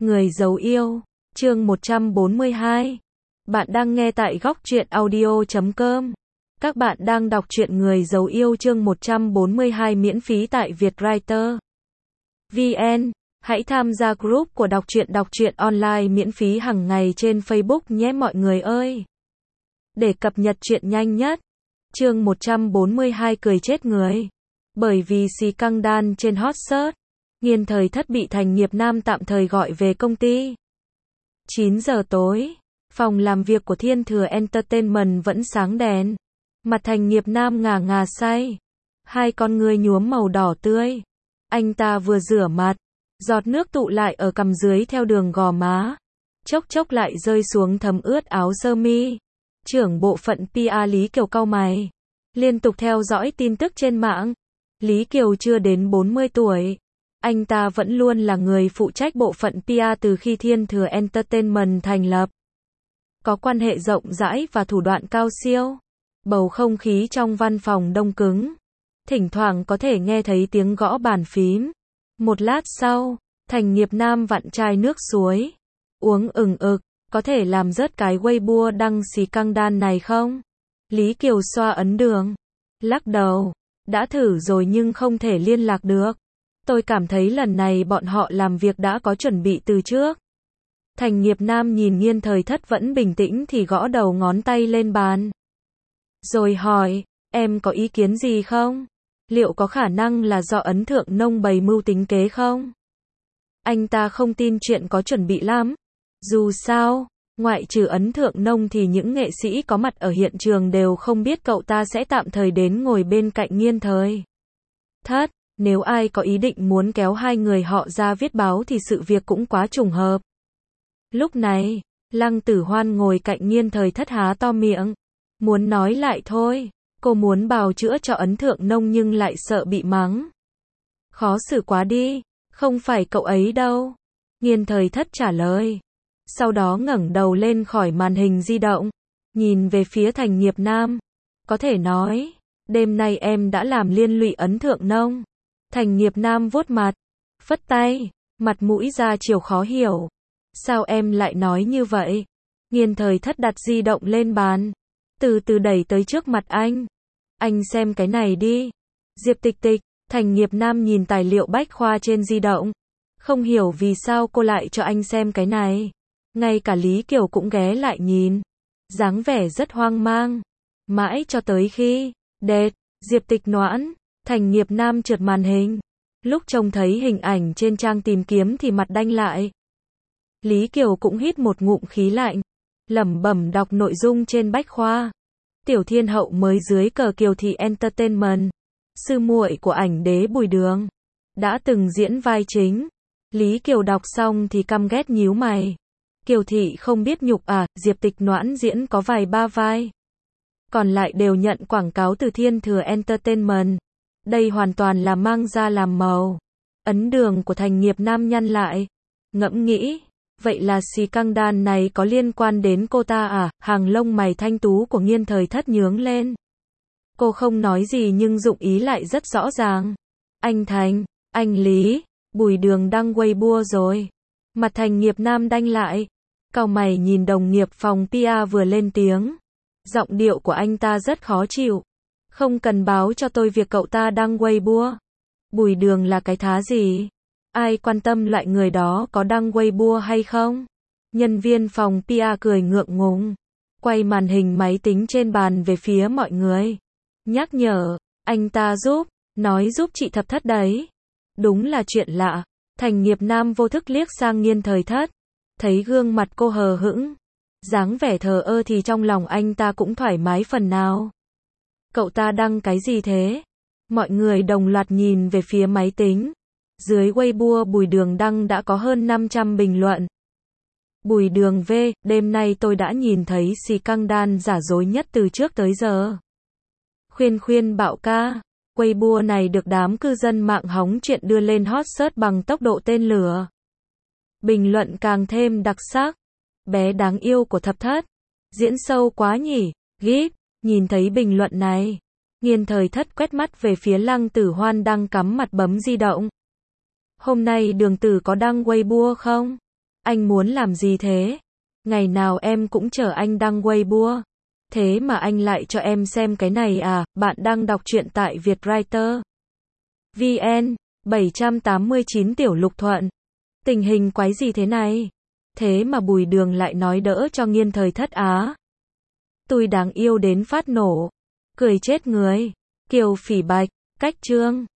Người giấu yêu, chương 142. Bạn đang nghe tại góc truyện audio.com. Các bạn đang đọc truyện Người giấu yêu chương 142 miễn phí tại Vietwriter VN. Hãy tham gia group của đọc truyện online miễn phí hàng ngày trên Facebook nhé mọi người ơi. Để cập nhật truyện nhanh nhất. Chương 142 cười chết người. Bởi vì scandal trên hot search, Nghiên Thời Thất bị Thành Nghiệp Nam tạm thời gọi về công ty. 9 giờ tối, phòng làm việc của Thiên Thừa Entertainment vẫn sáng đèn. Mặt Thành Nghiệp Nam ngà ngà say. Hai con ngươi nhuốm màu đỏ tươi. Anh ta vừa rửa mặt, giọt nước tụ lại ở cằm dưới theo đường gò má. Chốc chốc lại rơi xuống thấm ướt áo sơ mi. Trưởng bộ phận PR Lý Kiều cau mày. Liên tục theo dõi tin tức trên mạng. Lý Kiều chưa đến 40 tuổi. Anh ta vẫn luôn là người phụ trách bộ phận PR từ khi Thiên Thừa Entertainment thành lập. Có quan hệ rộng rãi và thủ đoạn cao siêu. Bầu không khí trong văn phòng đông cứng. Thỉnh thoảng có thể nghe thấy tiếng gõ bàn phím. Một lát sau, Thành Nghiệp Nam vặn chai nước suối. Uống ừng ực, có thể làm rớt cái Weibo đăng scandal này không? Lý Kiều xoa ấn đường. Lắc đầu. Đã thử rồi nhưng không thể liên lạc được. Tôi cảm thấy lần này bọn họ làm việc đã có chuẩn bị từ trước. Thành Nghiệp Nam nhìn Nghiên Thời Thất vẫn bình tĩnh thì gõ đầu ngón tay lên bàn. Rồi hỏi, em có ý kiến gì không? Liệu có khả năng là do Ấn Thượng Nông bày mưu tính kế không? Anh ta không tin chuyện có chuẩn bị lắm. Dù sao, ngoại trừ Ấn Thượng Nông thì những nghệ sĩ có mặt ở hiện trường đều không biết cậu ta sẽ tạm thời đến ngồi bên cạnh Nghiên Thời Thất. Nếu ai có ý định muốn kéo hai người họ ra viết báo thì sự việc cũng quá trùng hợp. Lúc này, Lăng Tử Hoan ngồi cạnh Nghiên Thời Thất há to miệng. Muốn nói lại thôi. Cô muốn bào chữa cho Ấn Thượng Nông nhưng lại sợ bị mắng. Khó xử quá đi. Không phải cậu ấy đâu. Nghiên Thời Thất trả lời. Sau đó ngẩng đầu lên khỏi màn hình di động. Nhìn về phía Thành Nghiệp Nam. Có thể nói, đêm nay em đã làm liên lụy Ấn Thượng Nông. Thành Nghiệp Nam vuốt mặt, phất tay, mặt mũi ra chiều khó hiểu. Sao em lại nói như vậy? Nghiên Thời Thất đặt di động lên bàn, từ từ đẩy tới trước mặt anh. Anh xem cái này đi. Diệp Tịch Tịch. Thành Nghiệp Nam nhìn tài liệu bách khoa trên di động. Không hiểu vì sao cô lại cho anh xem cái này. Ngay cả Lý Kiều cũng ghé lại nhìn. Dáng vẻ rất hoang mang. Mãi cho tới khi, đệt, Diệp Tịch noãn. Thành Nghiệp Nam trượt màn hình. Lúc trông thấy hình ảnh trên trang tìm kiếm thì mặt đanh lại. Lý Kiều cũng hít một ngụm khí lạnh. Lẩm bẩm đọc nội dung trên bách khoa. Tiểu Thiên Hậu mới dưới cờ Kiều Thị Entertainment. Sư muội của ảnh đế Bùi Đường. Đã từng diễn vai chính. Lý Kiều đọc xong thì căm ghét nhíu mày. Kiều Thị không biết nhục à, Diệp Tịch noãn diễn có vài ba vai. Còn lại đều nhận quảng cáo từ Thiên Thừa Entertainment. Đây hoàn toàn là mang ra làm màu. Ấn đường của Thành Nghiệp Nam nhăn lại. Ngẫm nghĩ, vậy là scandal này có liên quan đến cô ta à? Hàng lông mày thanh tú của Nghiên Thời Thất nhướng lên. Cô không nói gì nhưng dụng ý lại rất rõ ràng. Anh Thành, anh Lý, Bùi Đường đăng Weibo rồi. Mặt Thành Nghiệp Nam đanh lại. Cau mày nhìn đồng nghiệp phòng PR vừa lên tiếng. Giọng điệu của anh ta rất khó chịu. Không cần báo cho tôi việc cậu ta đăng Weibo. Bùi Đường là cái thá gì? Ai quan tâm loại người đó có đăng Weibo hay không? Nhân viên phòng PR cười ngượng ngùng. Quay màn hình máy tính trên bàn về phía mọi người. Nhắc nhở, anh ta giúp, nói giúp chị Thập Thất đấy. Đúng là chuyện lạ. Thành Nghiệp Nam vô thức liếc sang Nghiên Thời Thất. Thấy gương mặt cô hờ hững. Dáng vẻ thờ ơ thì trong lòng anh ta cũng thoải mái phần nào. Cậu ta đăng cái gì thế? Mọi người đồng loạt nhìn về phía máy tính. Dưới Weibo Bùi Đường đăng đã có hơn 500 bình luận. Bùi Đường V, đêm nay tôi đã nhìn thấy scandal giả dối nhất từ trước tới giờ. Khuyên khuyên bạo ca. Weibo này được đám cư dân mạng hóng chuyện đưa lên hot search bằng tốc độ tên lửa. Bình luận càng thêm đặc sắc. Bé đáng yêu của Thập Thất. Diễn sâu quá nhỉ, gíp. Nhìn thấy bình luận này, Nghiên Thời Thất quét mắt về phía Lăng Tử Hoan đang cắm mặt bấm di động. Hôm nay Đường Tử có đăng Weibo không? Anh muốn làm gì thế? Ngày nào em cũng chờ anh đăng Weibo. Thế mà anh lại cho em xem cái này à? Bạn đang đọc truyện tại Vietwriter VN. 789 Tiểu Lục Thuận. Tình hình quái gì thế này? Thế mà Bùi Đường lại nói đỡ cho Nghiên Thời Thất á. Tôi đáng yêu đến phát nổ. Cười chết người. Kiều Phỉ Bạch. Cách chương.